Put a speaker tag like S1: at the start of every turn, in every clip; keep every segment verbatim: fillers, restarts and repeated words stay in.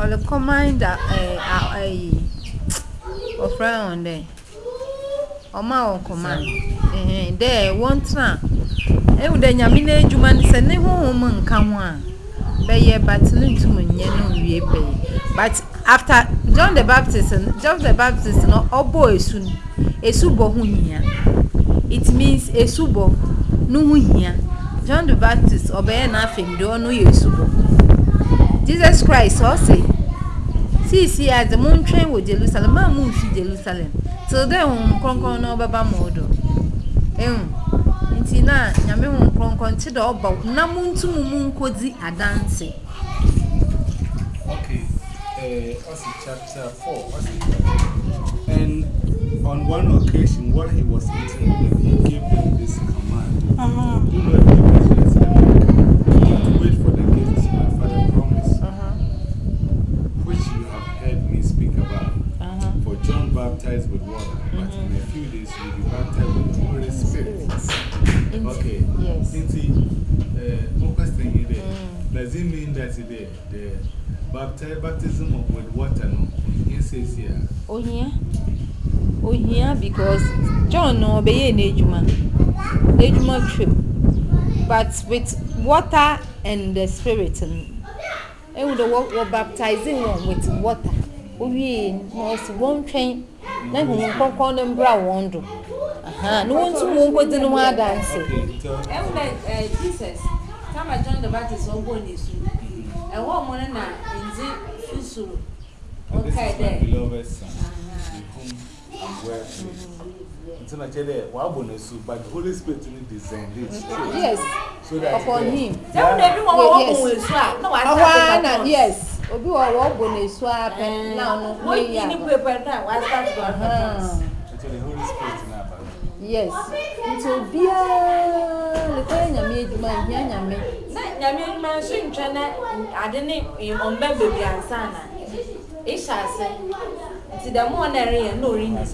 S1: the command that a of round there. Or my command. Eh, there, one time. Eh, would the Yamina Juman send a woman come one. Bay ye battling to me, no, we pay. But after John the Baptist and John the Baptist, no, all boys soon. A subo hunia. It means a subo, no hunia. John the Baptist obey nothing, don't know you subo. Jesus Christ, or say, see, see, as the moon train with Jerusalem, my moon to Jerusalem. Till then, conquer no baba modo. Eh, intina, Yamu consider about Namun to Moon Kodi a dancing.
S2: Okay, uh, chapter four. And on one occasion, while he was eating, he gave them this command. Uh-huh. Do not give us to wait for the gifts my father promised, uh-huh. which you have heard me speak about. Uh-huh. For John baptized with water, mm-hmm. but in a few days you will be baptized with the Holy Spirit. Okay.
S1: Yes.
S2: One question here. Does it mean that the, the baptism with water, no? He says here.
S1: Oh, yeah. Oh, yeah, because John no obey Nejuma. Nejuma trip. But with water and the spirit, and would the baptizing one with water. Oh, yeah, was one train. Then we will call them brown wonder. Aha, no one to move with the no more dancing. Jesus, time John the Baptist or one is and one morning now in the Fusu. Okay, there.
S2: Beloved son, whom I'm until I tell you, why won't soup, but the Holy Spirit in design this.
S1: Yes, so that upon him.
S2: Tell
S1: everyone what will swap. No, I yes. Obi wa wo bo na swap and now no
S3: we ya. Ni paper na wa start to
S2: uh the Holy Spirit na ba.
S1: Yes. Until bia le kwa nyame eduma hia nyame.
S3: Na nyame eduma so ntwa na ade ne omba bebi ansa na. Isha se. Ti da mo na re no ri ni.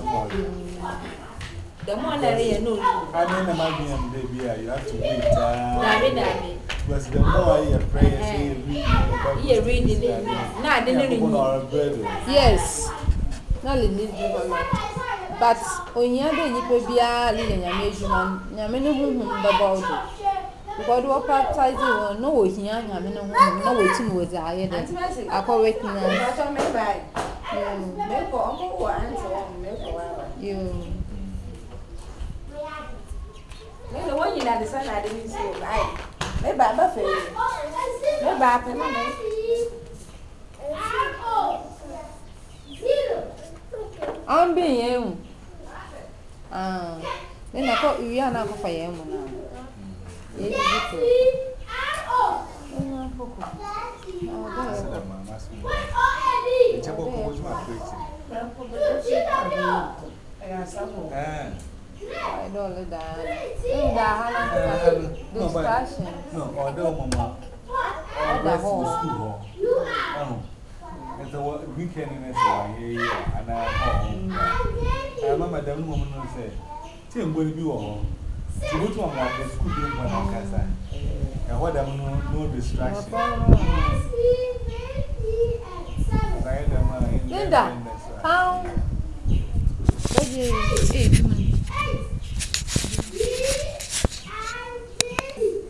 S3: The more I know,
S2: I mean, imagine, baby, you have to wait.
S3: David, David.
S2: Because the more you pray,
S3: you read it. No, I didn't know.
S1: Yes. Not in this but on your day, you could be a little Yamajuman, Yamino about it. Because what baptizing no here, Yamino, no waiting with the iron. I call it now. You.
S3: No one you understand, I didn't say, right? Maybe I'm a failure. Maybe I'm a
S1: I'm being you. Ah, then I thought you are not for you now. I don't let that. No, that discussion.
S2: No, although Mama, the whole school. Oh, it's a weekend in this one, yeah, and I remember the woman said, Tim will be all. So, which one was the school doing when I cast that? And what I'm no distraction.
S1: Linda, how? Baby,